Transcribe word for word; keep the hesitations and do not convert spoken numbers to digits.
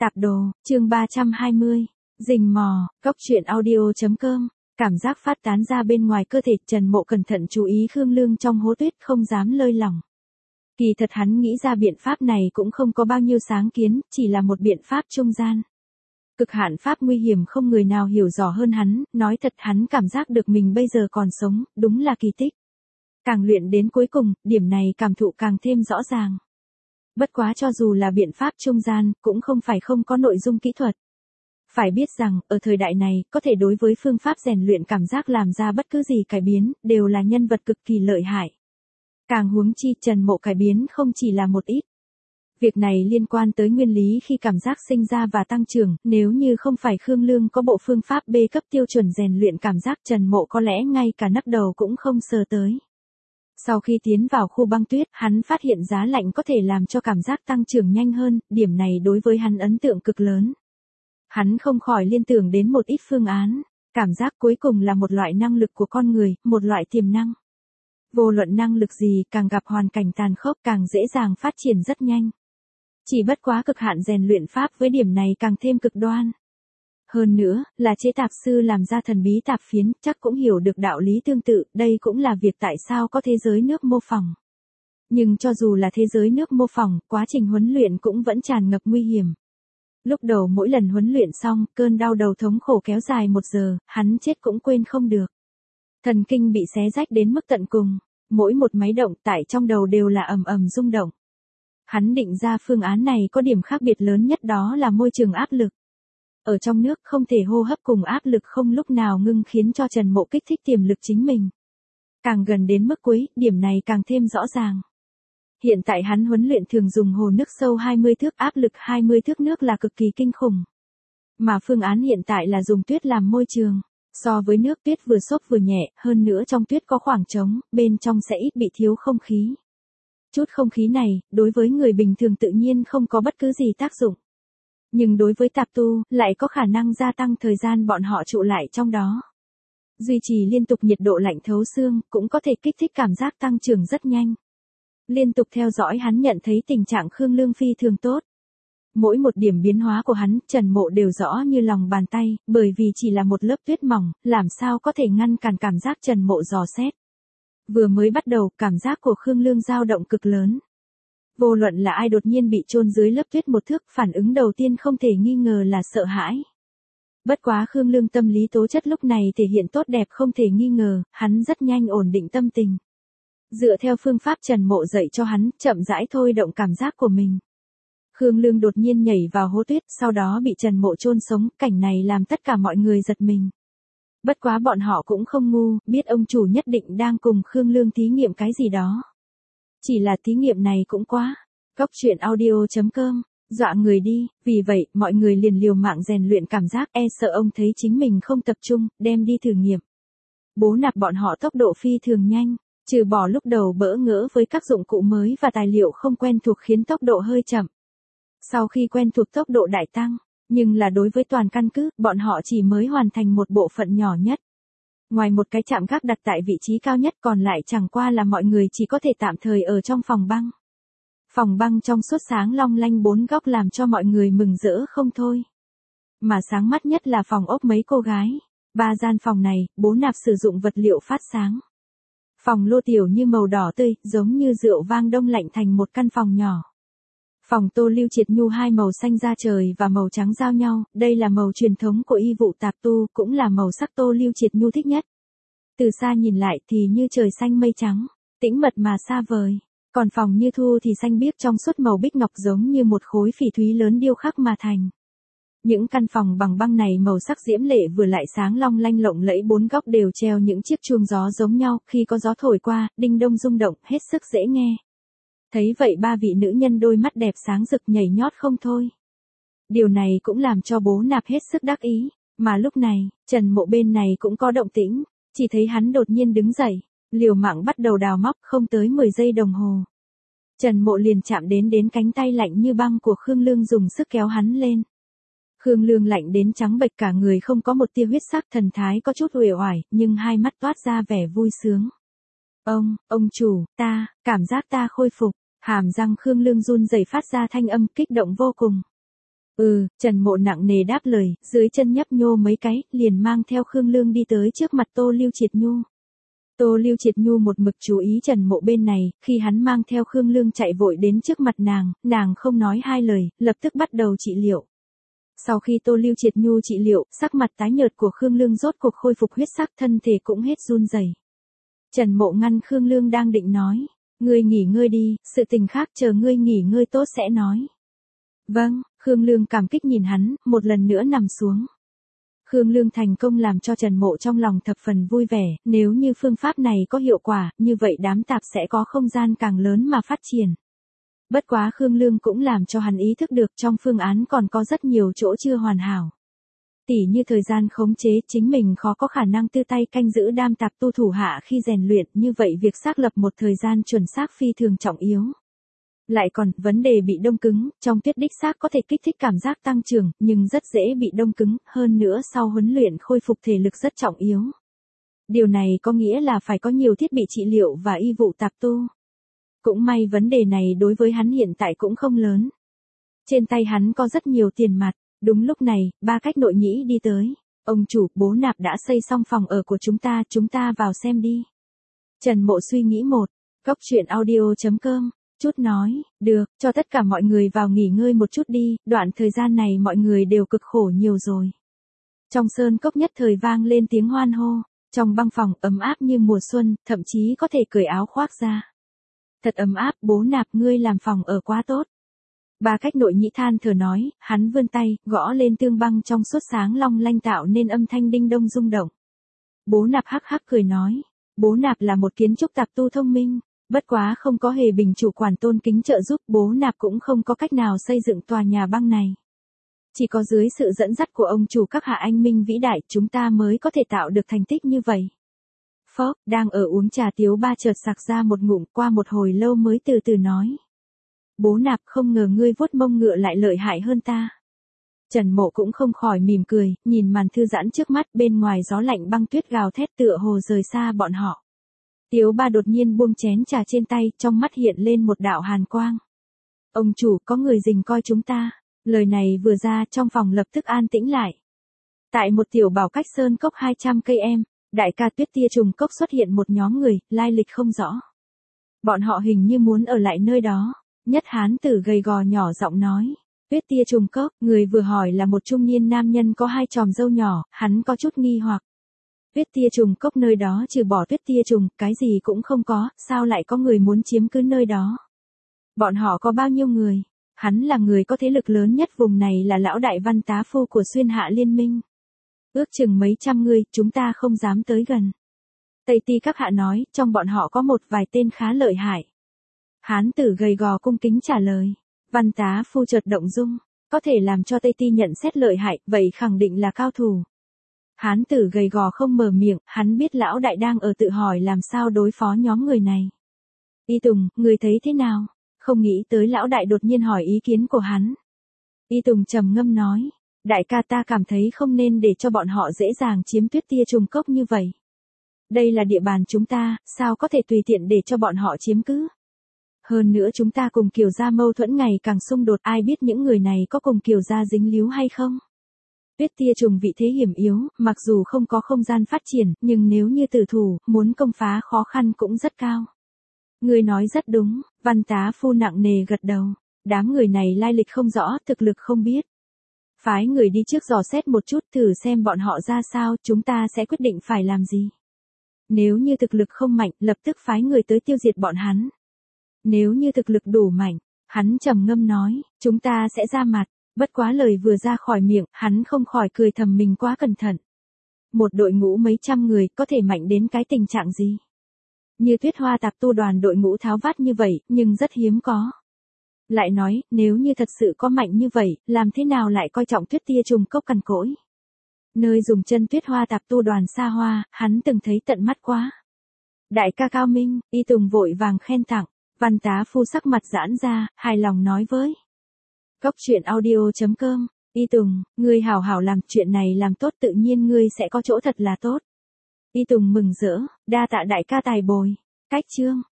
Tạp đồ, chương ba trăm hai mươi. Rình mò, cốc truyện audio.com. Cảm giác phát tán ra bên ngoài cơ thể, Trần Mộ cẩn thận chú ý Khương Lương trong hố tuyết không dám lơi lỏng. Kỳ thật hắn nghĩ ra biện pháp này cũng không có bao nhiêu sáng kiến, chỉ là một biện pháp trung gian. Cực hạn pháp nguy hiểm không người nào hiểu rõ hơn hắn, nói thật hắn cảm giác được mình bây giờ còn sống, đúng là kỳ tích. Càng luyện đến cuối cùng, điểm này cảm thụ càng thêm rõ ràng. Bất quá cho dù là biện pháp trung gian, cũng không phải không có nội dung kỹ thuật. Phải biết rằng, ở thời đại này, có thể đối với phương pháp rèn luyện cảm giác làm ra bất cứ gì cải biến, đều là nhân vật cực kỳ lợi hại. Càng huống chi, Trần Mộ cải biến không chỉ là một ít. Việc này liên quan tới nguyên lý khi cảm giác sinh ra và tăng trưởng, nếu như không phải Khương Lương có bộ phương pháp B cấp tiêu chuẩn rèn luyện cảm giác, Trần Mộ có lẽ ngay cả nắp đầu cũng không sờ tới. Sau khi tiến vào khu băng tuyết, hắn phát hiện giá lạnh có thể làm cho cảm giác tăng trưởng nhanh hơn, điểm này đối với hắn ấn tượng cực lớn. Hắn không khỏi liên tưởng đến một ít phương án, cảm giác cuối cùng là một loại năng lực của con người, một loại tiềm năng. Vô luận năng lực gì, càng gặp hoàn cảnh tàn khốc càng dễ dàng phát triển rất nhanh. Chỉ bất quá cực hạn rèn luyện pháp với điểm này càng thêm cực đoan. Hơn nữa, là chế tạp sư làm ra thần bí tạp phiến, chắc cũng hiểu được đạo lý tương tự, đây cũng là việc tại sao có thế giới nước mô phỏng. Nhưng cho dù là thế giới nước mô phỏng, quá trình huấn luyện cũng vẫn tràn ngập nguy hiểm. Lúc đầu mỗi lần huấn luyện xong, cơn đau đầu thống khổ kéo dài một giờ, hắn chết cũng quên không được. Thần kinh bị xé rách đến mức tận cùng, mỗi một máy động tại trong đầu đều là ầm ầm rung động. Hắn định ra phương án này có điểm khác biệt lớn nhất, đó là môi trường áp lực. Ở trong nước không thể hô hấp cùng áp lực không lúc nào ngưng khiến cho Trần Mộ kích thích tiềm lực chính mình. Càng gần đến mức cuối, điểm này càng thêm rõ ràng. Hiện tại hắn huấn luyện thường dùng hồ nước sâu hai mươi thước, áp lực hai mươi thước nước là cực kỳ kinh khủng. Mà phương án hiện tại là dùng tuyết làm môi trường. So với nước, tuyết vừa xốp vừa nhẹ, hơn nữa trong tuyết có khoảng trống, bên trong sẽ ít bị thiếu không khí. Chút không khí này, đối với người bình thường tự nhiên không có bất cứ gì tác dụng. Nhưng đối với tạp tu, lại có khả năng gia tăng thời gian bọn họ trụ lại trong đó. Duy trì liên tục nhiệt độ lạnh thấu xương, cũng có thể kích thích cảm giác tăng trưởng rất nhanh. Liên tục theo dõi hắn nhận thấy tình trạng Khương Lương phi thường tốt. Mỗi một điểm biến hóa của hắn, Trần Mộ đều rõ như lòng bàn tay, bởi vì chỉ là một lớp tuyết mỏng, làm sao có thể ngăn cản cảm giác Trần Mộ dò xét. Vừa mới bắt đầu, cảm giác của Khương Lương dao động cực lớn. Vô luận là ai đột nhiên bị chôn dưới lớp tuyết một thước, phản ứng đầu tiên không thể nghi ngờ là sợ hãi. Bất quá Khương Lương tâm lý tố chất lúc này thể hiện tốt đẹp không thể nghi ngờ, hắn rất nhanh ổn định tâm tình. Dựa theo phương pháp Trần Mộ dạy cho hắn, chậm rãi thôi động cảm giác của mình. Khương Lương đột nhiên nhảy vào hố tuyết, sau đó bị Trần Mộ chôn sống, cảnh này làm tất cả mọi người giật mình. Bất quá bọn họ cũng không ngu, biết ông chủ nhất định đang cùng Khương Lương thí nghiệm cái gì đó. Chỉ là thí nghiệm này cũng quá. Cốc truyện audio.com, dọa người đi, vì vậy, mọi người liền liều mạng rèn luyện cảm giác, e sợ ông thấy chính mình không tập trung, đem đi thử nghiệm. Bố nạp bọn họ tốc độ phi thường nhanh, trừ bỏ lúc đầu bỡ ngỡ với các dụng cụ mới và tài liệu không quen thuộc khiến tốc độ hơi chậm. Sau khi quen thuộc tốc độ đại tăng, nhưng là đối với toàn căn cứ, bọn họ chỉ mới hoàn thành một bộ phận nhỏ nhất. Ngoài một cái trạm gác đặt tại vị trí cao nhất, còn lại chẳng qua là mọi người chỉ có thể tạm thời ở trong phòng băng. Phòng băng trong suốt sáng long lanh bốn góc làm cho mọi người mừng rỡ không thôi. Mà sáng mắt nhất là phòng ốc mấy cô gái. Ba gian phòng này, bố nạp sử dụng vật liệu phát sáng. Phòng lô tiểu như màu đỏ tươi, giống như rượu vang đông lạnh thành một căn phòng nhỏ. Phòng tô lưu triệt nhu hai màu xanh da trời và màu trắng giao nhau, đây là màu truyền thống của y vụ tạp tu, cũng là màu sắc tô lưu triệt nhu thích nhất. Từ xa nhìn lại thì như trời xanh mây trắng, tĩnh mật mà xa vời. Còn phòng như thu thì xanh biếc trong suốt màu bích ngọc giống như một khối phỉ thúy lớn điêu khắc mà thành. Những căn phòng bằng băng này màu sắc diễm lệ vừa lại sáng long lanh lộng lẫy, bốn góc đều treo những chiếc chuông gió giống nhau, khi có gió thổi qua, đinh đông rung động, hết sức dễ nghe. Thấy vậy ba vị nữ nhân đôi mắt đẹp sáng rực nhảy nhót không thôi. Điều này cũng làm cho bố nạp hết sức đắc ý, mà lúc này, Trần Mộ bên này cũng có động tĩnh, chỉ thấy hắn đột nhiên đứng dậy, liều mạng bắt đầu đào móc, không tới mười giây đồng hồ. Trần Mộ liền chạm đến đến cánh tay lạnh như băng của Khương Lương dùng sức kéo hắn lên. Khương Lương lạnh đến trắng bệch cả người, không có một tia huyết sắc, thần thái có chút uể oải, nhưng hai mắt toát ra vẻ vui sướng. Ông, ông chủ, ta, cảm giác ta khôi phục. Hàm răng Khương Lương run rẩy phát ra thanh âm kích động vô cùng. Ừ, Trần Mộ nặng nề đáp lời, dưới chân nhấp nhô mấy cái, liền mang theo Khương Lương đi tới trước mặt Tô Lưu Triệt Nhu. Tô Lưu Triệt Nhu một mực chú ý Trần Mộ bên này, khi hắn mang theo Khương Lương chạy vội đến trước mặt nàng, nàng không nói hai lời, lập tức bắt đầu trị liệu. Sau khi Tô Lưu Triệt Nhu trị liệu, sắc mặt tái nhợt của Khương Lương rốt cuộc khôi phục huyết sắc, thân thể cũng hết run rẩy. Trần Mộ ngăn Khương Lương đang định nói, ngươi nghỉ ngơi đi, sự tình khác chờ ngươi nghỉ ngơi tốt sẽ nói. Vâng, Khương Lương cảm kích nhìn hắn, một lần nữa nằm xuống. Khương Lương thành công làm cho Trần Mộ trong lòng thập phần vui vẻ, nếu như phương pháp này có hiệu quả, như vậy đám tạp sẽ có không gian càng lớn mà phát triển. Bất quá Khương Lương cũng làm cho hắn ý thức được trong phương án còn có rất nhiều chỗ chưa hoàn hảo. Tỉ như thời gian khống chế, chính mình khó có khả năng tư tay canh giữ đam tạp tu thủ hạ khi rèn luyện, như vậy việc xác lập một thời gian chuẩn xác phi thường trọng yếu. Lại còn, vấn đề bị đông cứng, trong tuyết đích xác có thể kích thích cảm giác tăng trưởng, nhưng rất dễ bị đông cứng, hơn nữa sau huấn luyện khôi phục thể lực rất trọng yếu. Điều này có nghĩa là phải có nhiều thiết bị trị liệu và y vụ tạp tu. Cũng may vấn đề này đối với hắn hiện tại cũng không lớn. Trên tay hắn có rất nhiều tiền mặt, đúng lúc này, ba cách nội nhĩ đi tới. Ông chủ, bố Nạp đã xây xong phòng ở của chúng ta, chúng ta vào xem đi. Trần Mộ suy nghĩ một, góc truyện audio chấm com. Chút nói, được, cho tất cả mọi người vào nghỉ ngơi một chút đi, đoạn thời gian này mọi người đều cực khổ nhiều rồi. Trong sơn cốc nhất thời vang lên tiếng hoan hô, trong băng phòng ấm áp như mùa xuân, thậm chí có thể cởi áo khoác ra. Thật ấm áp, bố Nạp ngươi làm phòng ở quá tốt. Ba cách nội nhĩ than thở nói, hắn vươn tay, gõ lên tương băng trong suốt sáng long lanh tạo nên âm thanh đinh đông rung động. Bố Nạp hắc hắc cười nói, bố Nạp là một kiến trúc tạp tu thông minh. Bất quá không có hề bình chủ quản tôn kính trợ giúp, bố Nạp cũng không có cách nào xây dựng tòa nhà băng này. Chỉ có dưới sự dẫn dắt của ông chủ các hạ anh minh vĩ đại, chúng ta mới có thể tạo được thành tích như vậy. Phốc, đang ở uống trà Tiếu Ba chợt sặc ra một ngụm, qua một hồi lâu mới từ từ nói. Bố Nạp, không ngờ ngươi vuốt mông ngựa lại lợi hại hơn ta. Trần Mộ cũng không khỏi mỉm cười, nhìn màn thư giãn trước mắt, bên ngoài gió lạnh băng tuyết gào thét tựa hồ rời xa bọn họ. Tiếu Ba đột nhiên buông chén trà trên tay, trong mắt hiện lên một đạo hàn quang. Ông chủ, có người rình coi chúng ta. Lời này vừa ra, trong phòng lập tức an tĩnh lại. Tại một tiểu bảo cách sơn cốc hai trăm cây em, đại ca Tuyết Tia Trùng Cốc xuất hiện một nhóm người, lai lịch không rõ. Bọn họ hình như muốn ở lại nơi đó. Nhất hán tử gầy gò nhỏ giọng nói. Tuyết Tia Trùng Cốc, người vừa hỏi là một trung niên nam nhân có hai chòm râu nhỏ, hắn có chút nghi hoặc. Tuyết Tia Trùng Cốc nơi đó trừ bỏ tuyết tia trùng, cái gì cũng không có, sao lại có người muốn chiếm cứ nơi đó? Bọn họ có bao nhiêu người? Hắn là người có thế lực lớn nhất vùng này, là lão đại văn tá phu của Xuyên Hạ Liên Minh. Ước chừng mấy trăm người, chúng ta không dám tới gần. Tây Ti các hạ nói, trong bọn họ có một vài tên khá lợi hại. Hán tử gầy gò cung kính trả lời. Văn tá phu chợt động dung, có thể làm cho Tây Ti nhận xét lợi hại, vậy khẳng định là cao thủ. Hán tử gầy gò không mở miệng, hắn biết lão đại đang ở tự hỏi làm sao đối phó nhóm người này. Y Tùng, người thấy thế nào? Không nghĩ tới lão đại đột nhiên hỏi ý kiến của hắn. Y Tùng trầm ngâm nói, đại ca ta cảm thấy không nên để cho bọn họ dễ dàng chiếm Tuyết Tia Trùng Cốc như vậy. Đây là địa bàn chúng ta, sao có thể tùy tiện để cho bọn họ chiếm cứ? Hơn nữa chúng ta cùng Kiều gia mâu thuẫn ngày càng xung đột, ai biết những người này có cùng Kiều gia dính líu hay không? Tuyết tia trùng vị thế hiểm yếu, mặc dù không có không gian phát triển, nhưng nếu như tử thủ, muốn công phá khó khăn cũng rất cao. Người nói rất đúng, văn tá phu nặng nề gật đầu. Đám người này lai lịch không rõ, thực lực không biết. Phái người đi trước dò xét một chút, thử xem bọn họ ra sao, chúng ta sẽ quyết định phải làm gì. Nếu như thực lực không mạnh, lập tức phái người tới tiêu diệt bọn hắn. Nếu như thực lực đủ mạnh, hắn trầm ngâm nói, chúng ta sẽ ra mặt. Bất quá lời vừa ra khỏi miệng, hắn không khỏi cười thầm mình quá cẩn thận. Một đội ngũ mấy trăm người có thể mạnh đến cái tình trạng gì? Như Tuyết Hoa tạp tu đoàn đội ngũ tháo vát như vậy, nhưng rất hiếm có. Lại nói, nếu như thật sự có mạnh như vậy, làm thế nào lại coi trọng Tuyết Tia Trùng Cốc cằn cỗi? Nơi dùng chân Tuyết Hoa tạp tu đoàn xa hoa, hắn từng thấy tận mắt quá. Đại ca cao minh, Y Tùng vội vàng khen tặng, văn tá phu sắc mặt giãn ra, hài lòng nói với. Góc truyện audio chấm com, Y Tùng, ngươi hảo hảo làm chuyện này làm tốt tự nhiên ngươi sẽ có chỗ thật là tốt. Y Tùng mừng rỡ, đa tạ đại ca tài bồi. Cách chương.